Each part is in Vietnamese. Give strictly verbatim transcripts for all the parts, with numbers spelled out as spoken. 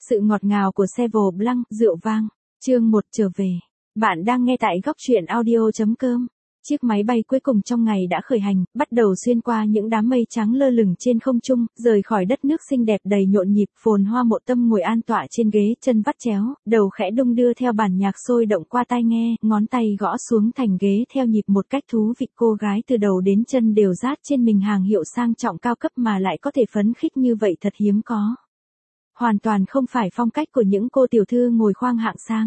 Sự ngọt ngào của Sauveur Blanc, rượu vang. Chương một trở về. Bạn đang nghe tại góc truyện audio chấm com. Chiếc máy bay cuối cùng trong ngày đã khởi hành, bắt đầu xuyên qua những đám mây trắng lơ lửng trên không trung, rời khỏi đất nước xinh đẹp đầy nhộn nhịp. Phồn Hoa Mộ Tâm ngồi an tọa trên ghế, chân vắt chéo, đầu khẽ đung đưa theo bản nhạc sôi động qua tai nghe, ngón tay gõ xuống thành ghế theo nhịp một cách thú vị. Cô gái từ đầu đến chân đều dát trên mình hàng hiệu sang trọng cao cấp mà lại có thể phấn khích như vậy thật hiếm có. Hoàn toàn không phải phong cách của những cô tiểu thư ngồi khoang hạng sang.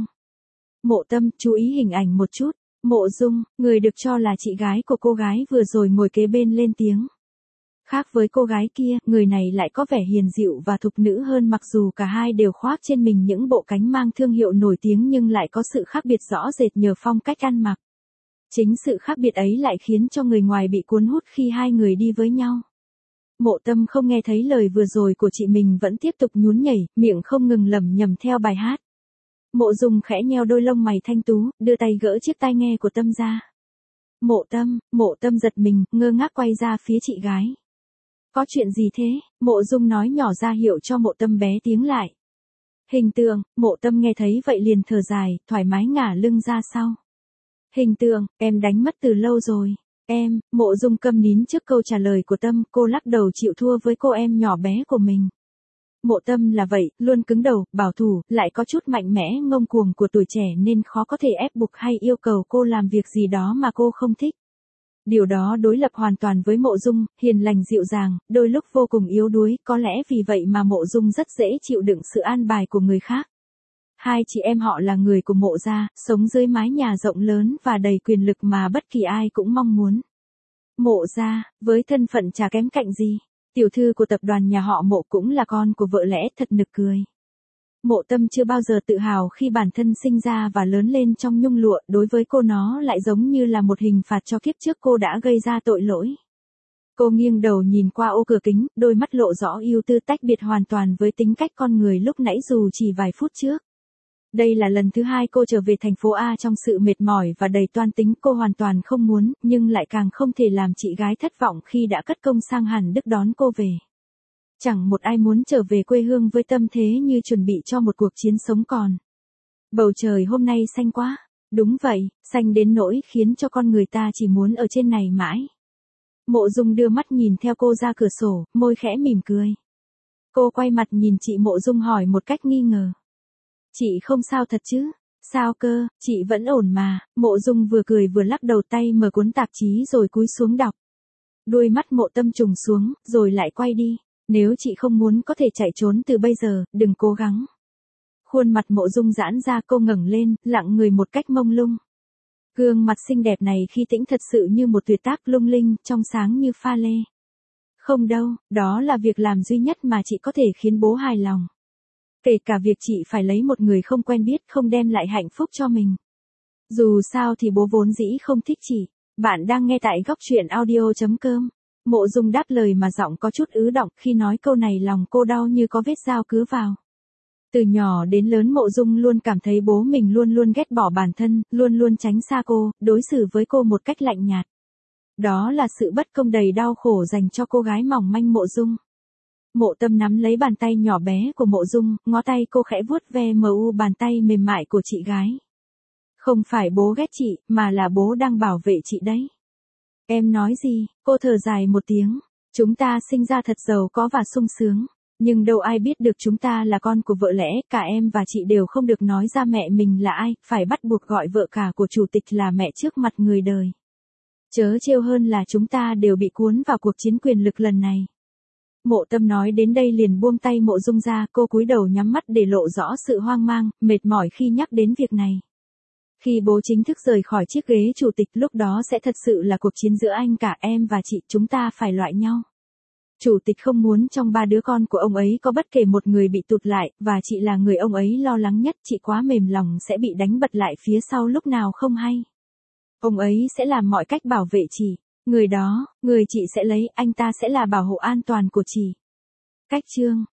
Mộ Tâm, chú ý hình ảnh một chút. Mộ Dung, người được cho là chị gái của cô gái vừa rồi ngồi kế bên lên tiếng. Khác với cô gái kia, người này lại có vẻ hiền dịu và thục nữ hơn, mặc dù cả hai đều khoác trên mình những bộ cánh mang thương hiệu nổi tiếng nhưng lại có sự khác biệt rõ rệt nhờ phong cách ăn mặc. Chính sự khác biệt ấy lại khiến cho người ngoài bị cuốn hút khi hai người đi với nhau. Mộ Tâm không nghe thấy lời vừa rồi của chị mình vẫn tiếp tục nhún nhảy, miệng không ngừng lẩm nhẩm theo bài hát. Mộ Dung khẽ nheo đôi lông mày thanh tú, đưa tay gỡ chiếc tai nghe của Tâm ra. Mộ Tâm, Mộ Tâm giật mình, ngơ ngác quay ra phía chị gái. Có chuyện gì thế? Mộ Dung nói nhỏ ra hiệu cho Mộ Tâm bé tiếng lại. Hình Tường, Mộ Tâm nghe thấy vậy liền thở dài, thoải mái ngả lưng ra sau. Hình Tường, em đánh mất từ lâu rồi. Em, Mộ Dung câm nín trước câu trả lời của Tâm, cô lắc đầu chịu thua với cô em nhỏ bé của mình. Mộ Tâm là vậy, luôn cứng đầu, bảo thủ, lại có chút mạnh mẽ ngông cuồng của tuổi trẻ nên khó có thể ép buộc hay yêu cầu cô làm việc gì đó mà cô không thích. Điều đó đối lập hoàn toàn với Mộ Dung, hiền lành dịu dàng, đôi lúc vô cùng yếu đuối, có lẽ vì vậy mà Mộ Dung rất dễ chịu đựng sự an bài của người khác. Hai chị em họ là người của Mộ gia, sống dưới mái nhà rộng lớn và đầy quyền lực mà bất kỳ ai cũng mong muốn. Mộ gia, với thân phận chả kém cạnh gì. Tiểu thư của tập đoàn nhà họ Mộ cũng là con của vợ lẽ, thật nực cười. Mộ Tâm chưa bao giờ tự hào khi bản thân sinh ra và lớn lên trong nhung lụa, đối với cô nó lại giống như là một hình phạt cho kiếp trước cô đã gây ra tội lỗi. Cô nghiêng đầu nhìn qua ô cửa kính, đôi mắt lộ rõ ưu tư tách biệt hoàn toàn với tính cách con người lúc nãy dù chỉ vài phút trước. Đây là lần thứ hai cô trở về thành phố A trong sự mệt mỏi và đầy toan tính, cô hoàn toàn không muốn, nhưng lại càng không thể làm chị gái thất vọng khi đã cất công sang Hàn Đức đón cô về. Chẳng một ai muốn trở về quê hương với tâm thế như chuẩn bị cho một cuộc chiến sống còn. Bầu trời hôm nay xanh quá. Đúng vậy, xanh đến nỗi khiến cho con người ta chỉ muốn ở trên này mãi. Mộ Dung đưa mắt nhìn theo cô ra cửa sổ, môi khẽ mỉm cười. Cô quay mặt nhìn chị Mộ Dung hỏi một cách nghi ngờ. Chị không sao thật chứ? Sao cơ, chị vẫn ổn mà. Mộ Dung vừa cười vừa lắc đầu, tay mở cuốn tạp chí rồi cúi xuống đọc. Đuôi mắt Mộ Tâm trùng xuống, rồi lại quay đi. Nếu chị không muốn có thể chạy trốn từ bây giờ, đừng cố gắng. Khuôn mặt Mộ Dung giãn ra, cô ngẩng lên, lặng người một cách mông lung. Gương mặt xinh đẹp này khi tĩnh thật sự như một tuyệt tác lung linh, trong sáng như pha lê. Không đâu, đó là việc làm duy nhất mà chị có thể khiến bố hài lòng. Kể cả việc chị phải lấy một người không quen biết, không đem lại hạnh phúc cho mình. Dù sao thì bố vốn dĩ không thích chị. Bạn đang nghe tại góc truyện audio chấm com. Mộ Dung đáp lời mà giọng có chút ứ động, khi nói câu này lòng cô đau như có vết dao cứa vào. Từ nhỏ đến lớn Mộ Dung luôn cảm thấy bố mình luôn luôn ghét bỏ bản thân, luôn luôn tránh xa cô, đối xử với cô một cách lạnh nhạt. Đó là sự bất công đầy đau khổ dành cho cô gái mỏng manh Mộ Dung. Mộ Tâm nắm lấy bàn tay nhỏ bé của Mộ Dung, ngó tay cô khẽ vuốt ve mờ u bàn tay mềm mại của chị gái. Không phải bố ghét chị, mà là bố đang bảo vệ chị đấy. Em nói gì? Cô thở dài một tiếng. Chúng ta sinh ra thật giàu có và sung sướng. Nhưng đâu ai biết được chúng ta là con của vợ lẽ, cả em và chị đều không được nói ra mẹ mình là ai, phải bắt buộc gọi vợ cả của chủ tịch là mẹ trước mặt người đời. Chớ trêu hơn là chúng ta đều bị cuốn vào cuộc chiến quyền lực lần này. Mộ Tâm nói đến đây liền buông tay Mộ Dung ra, cô cúi đầu nhắm mắt để lộ rõ sự hoang mang, mệt mỏi khi nhắc đến việc này. Khi bố chính thức rời khỏi chiếc ghế chủ tịch, lúc đó sẽ thật sự là cuộc chiến giữa anh cả em và chị, chúng ta phải loại nhau. Chủ tịch không muốn trong ba đứa con của ông ấy có bất kể một người bị tụt lại, và chị là người ông ấy lo lắng nhất, chị quá mềm lòng sẽ bị đánh bật lại phía sau lúc nào không hay. Ông ấy sẽ làm mọi cách bảo vệ chị. Người đó, người chị sẽ lấy, anh ta sẽ là bảo hộ an toàn của chị. Cách chương,